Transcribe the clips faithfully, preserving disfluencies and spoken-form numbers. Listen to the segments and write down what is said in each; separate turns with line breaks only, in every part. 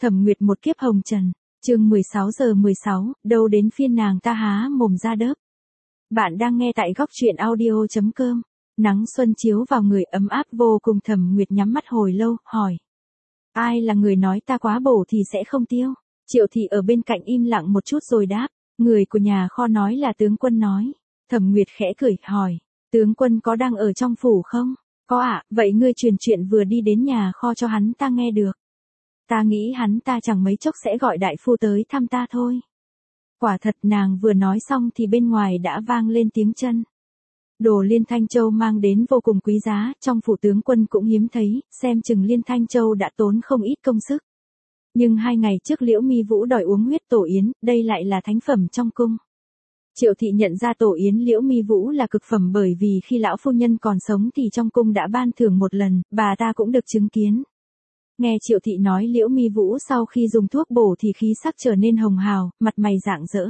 Thẩm Nguyệt một kiếp hồng trần, chương mười sáu giờ mười sáu, đâu đến phiên nàng ta há mồm ra đớp. Bạn đang nghe tại góc truyện audio chấm com. Nắng xuân chiếu vào người ấm áp vô cùng. Thẩm Nguyệt nhắm mắt hồi lâu, hỏi. Ai là người nói ta quá bổ thì sẽ không tiêu? Triệu Thị ở bên cạnh im lặng một chút rồi đáp. Người của nhà kho nói là tướng quân nói. Thẩm Nguyệt khẽ cười, hỏi. Tướng quân có đang ở trong phủ không? Có ạ, vậy ngươi truyền chuyện vừa đi đến nhà kho cho hắn ta nghe được. Ta nghĩ hắn ta chẳng mấy chốc sẽ gọi đại phu tới thăm ta thôi. Quả thật, nàng vừa nói xong thì bên ngoài đã vang lên tiếng chân. Đồ Liên Thanh Châu mang đến vô cùng quý giá, trong phủ tướng quân cũng hiếm thấy, xem chừng Liên Thanh Châu đã tốn không ít công sức. Nhưng hai ngày trước Liễu Mi Vũ đòi uống huyết tổ yến, đây lại là thánh phẩm trong cung. Triệu Thị nhận ra tổ yến Liễu Mi Vũ là cực phẩm bởi vì khi lão phu nhân còn sống thì trong cung đã ban thưởng một lần, bà ta cũng được chứng kiến. Nghe Triệu Thị nói Liễu Mi Vũ sau khi dùng thuốc bổ thì khí sắc trở nên hồng hào, mặt mày rạng rỡ.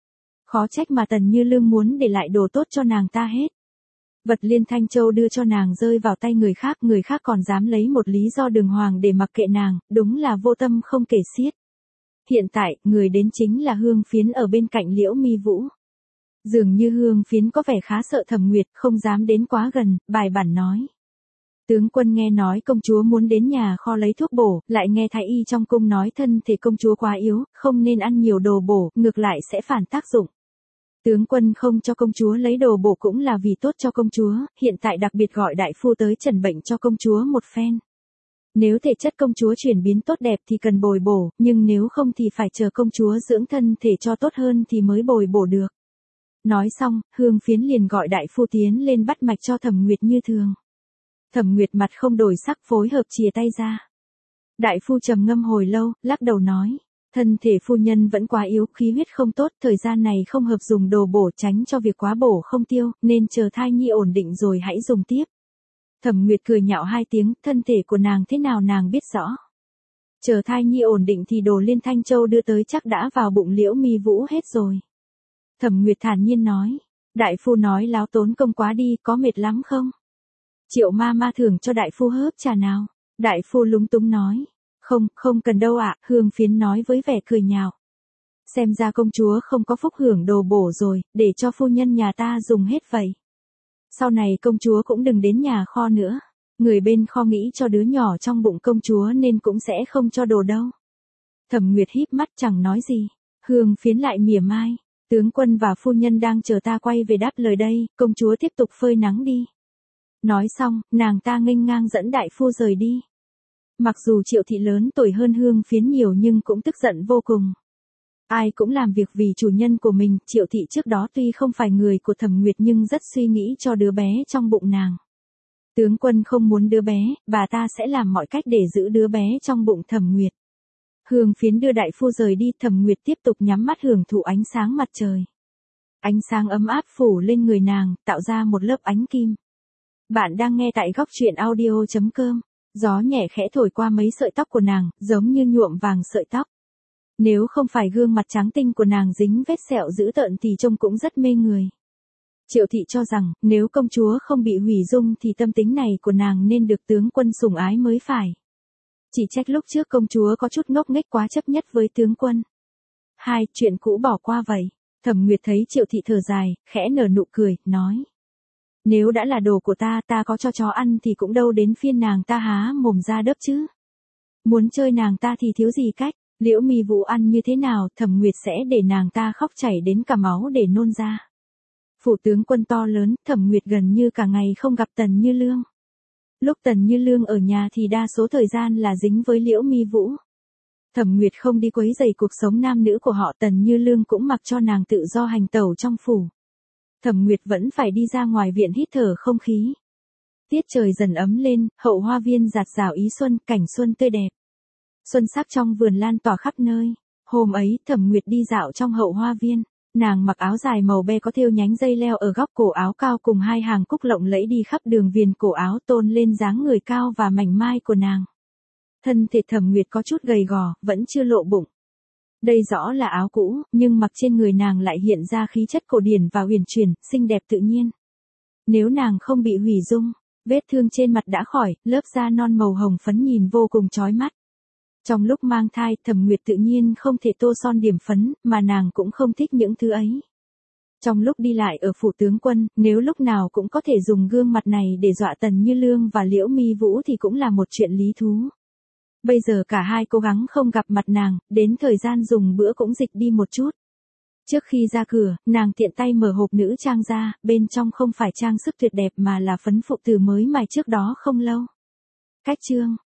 Khó trách mà Tần Như Lương muốn để lại đồ tốt cho nàng ta hết. Vật Liên Thanh Châu đưa cho nàng rơi vào tay người khác, người khác còn dám lấy một lý do đường hoàng để mặc kệ nàng, đúng là vô tâm không kể xiết. Hiện tại, người đến chính là Hương Phiến ở bên cạnh Liễu Mi Vũ. Dường như Hương Phiến có vẻ khá sợ Thẩm Nguyệt, không dám đến quá gần, bài bản nói. Tướng quân nghe nói công chúa muốn đến nhà kho lấy thuốc bổ, lại nghe thái y trong cung nói thân thể công chúa quá yếu, không nên ăn nhiều đồ bổ, ngược lại sẽ phản tác dụng. Tướng quân không cho công chúa lấy đồ bổ cũng là vì tốt cho công chúa, hiện tại đặc biệt gọi đại phu tới trần bệnh cho công chúa một phen. Nếu thể chất công chúa chuyển biến tốt đẹp thì cần bồi bổ, nhưng nếu không thì phải chờ công chúa dưỡng thân thể cho tốt hơn thì mới bồi bổ được. Nói xong, Hương Phiến liền gọi đại phu tiến lên bắt mạch cho Thẩm Nguyệt như thường. Thẩm Nguyệt mặt không đổi sắc phối hợp chìa tay ra. Đại phu trầm ngâm hồi lâu, lắc đầu nói. Thân thể phu nhân vẫn quá yếu, khí huyết không tốt, thời gian này không hợp dùng đồ bổ tránh cho việc quá bổ không tiêu, nên chờ thai nhi ổn định rồi hãy dùng tiếp. Thẩm Nguyệt cười nhạo hai tiếng, thân thể của nàng thế nào nàng biết rõ. Chờ thai nhi ổn định thì đồ Liên Thanh Châu đưa tới chắc đã vào bụng Liễu Mi Vũ hết rồi. Thẩm Nguyệt thản nhiên nói. Đại phu nói láo tốn công quá đi, có mệt lắm không? Triệu ma ma thưởng cho đại phu hớp trà nào. Đại phu lúng túng nói. Không, không cần đâu ạ, Hương Phiến nói với vẻ cười nhạo. Xem ra công chúa không có phúc hưởng đồ bổ rồi, để cho phu nhân nhà ta dùng hết vậy. Sau này công chúa cũng đừng đến nhà kho nữa. Người bên kho nghĩ cho đứa nhỏ trong bụng công chúa nên cũng sẽ không cho đồ đâu. Thẩm Nguyệt híp mắt chẳng nói gì. Hương Phiến lại mỉa mai. Tướng quân và phu nhân đang chờ ta quay về đáp lời đây, công chúa tiếp tục phơi nắng đi. Nói xong, nàng ta nghênh ngang dẫn đại phu rời đi. Mặc dù Triệu Thị lớn tuổi hơn Hương Phiến nhiều nhưng cũng tức giận vô cùng. Ai cũng làm việc vì chủ nhân của mình, Triệu Thị trước đó tuy không phải người của Thẩm Nguyệt nhưng rất suy nghĩ cho đứa bé trong bụng nàng. Tướng quân không muốn đứa bé, bà ta sẽ làm mọi cách để giữ đứa bé trong bụng Thẩm Nguyệt. Hương Phiến đưa đại phu rời đi, Thẩm Nguyệt tiếp tục nhắm mắt hưởng thụ ánh sáng mặt trời. Ánh sáng ấm áp phủ lên người nàng, tạo ra một lớp ánh kim. Bạn đang nghe tại góc truyện audio chấm com. Gió nhẹ khẽ thổi qua mấy sợi tóc của nàng, giống như nhuộm vàng sợi tóc. Nếu không phải gương mặt trắng tinh của nàng dính vết sẹo dữ tợn thì trông cũng rất mê người. Triệu Thị cho rằng, nếu công chúa không bị hủy dung thì tâm tính này của nàng nên được tướng quân sủng ái mới phải. Chỉ trách lúc trước công chúa có chút ngốc nghếch quá chấp nhất với tướng quân. Hai, chuyện cũ bỏ qua vậy. Thẩm Nguyệt thấy Triệu Thị thở dài, khẽ nở nụ cười, nói. Nếu đã là đồ của ta, ta có cho chó ăn thì cũng đâu đến phiên nàng ta há mồm ra đớp chứ. Muốn chơi nàng ta thì thiếu gì cách, Liễu Mi Vũ ăn như thế nào, Thẩm Nguyệt sẽ để nàng ta khóc chảy đến cả máu để nôn ra. Phủ tướng quân to lớn, Thẩm Nguyệt gần như cả ngày không gặp Tần Như Lương. Lúc Tần Như Lương ở nhà thì đa số thời gian là dính với Liễu Mi Vũ. Thẩm Nguyệt không đi quấy rầy cuộc sống nam nữ của họ, Tần Như Lương cũng mặc cho nàng tự do hành tẩu trong phủ. Thẩm Nguyệt vẫn phải đi ra ngoài viện hít thở không khí. Tiết trời dần ấm lên, hậu hoa viên rạt rào ý xuân, cảnh xuân tươi đẹp. Xuân sắc trong vườn lan tỏa khắp nơi. Hôm ấy, Thẩm Nguyệt đi dạo trong hậu hoa viên. Nàng mặc áo dài màu be có thêu nhánh dây leo ở góc cổ áo cao cùng hai hàng cúc lộng lẫy đi khắp đường viền cổ áo tôn lên dáng người cao và mảnh mai của nàng. Thân thể Thẩm Nguyệt có chút gầy gò, vẫn chưa lộ bụng. Đây rõ là áo cũ, nhưng mặc trên người nàng lại hiện ra khí chất cổ điển và huyền chuyển, xinh đẹp tự nhiên. Nếu nàng không bị hủy dung, vết thương trên mặt đã khỏi, lớp da non màu hồng phấn nhìn vô cùng chói mắt. Trong lúc mang thai, Thẩm Nguyệt tự nhiên không thể tô son điểm phấn, mà nàng cũng không thích những thứ ấy. Trong lúc đi lại ở phủ tướng quân, nếu lúc nào cũng có thể dùng gương mặt này để dọa Tần Như Lương và Liễu Mi Vũ thì cũng là một chuyện lý thú. Bây giờ cả hai cố gắng không gặp mặt nàng, đến thời gian dùng bữa cũng dịch đi một chút. Trước khi ra cửa, nàng tiện tay mở hộp nữ trang ra, bên trong không phải trang sức tuyệt đẹp mà là phấn phụ tử mới mài trước đó không lâu. Cách chương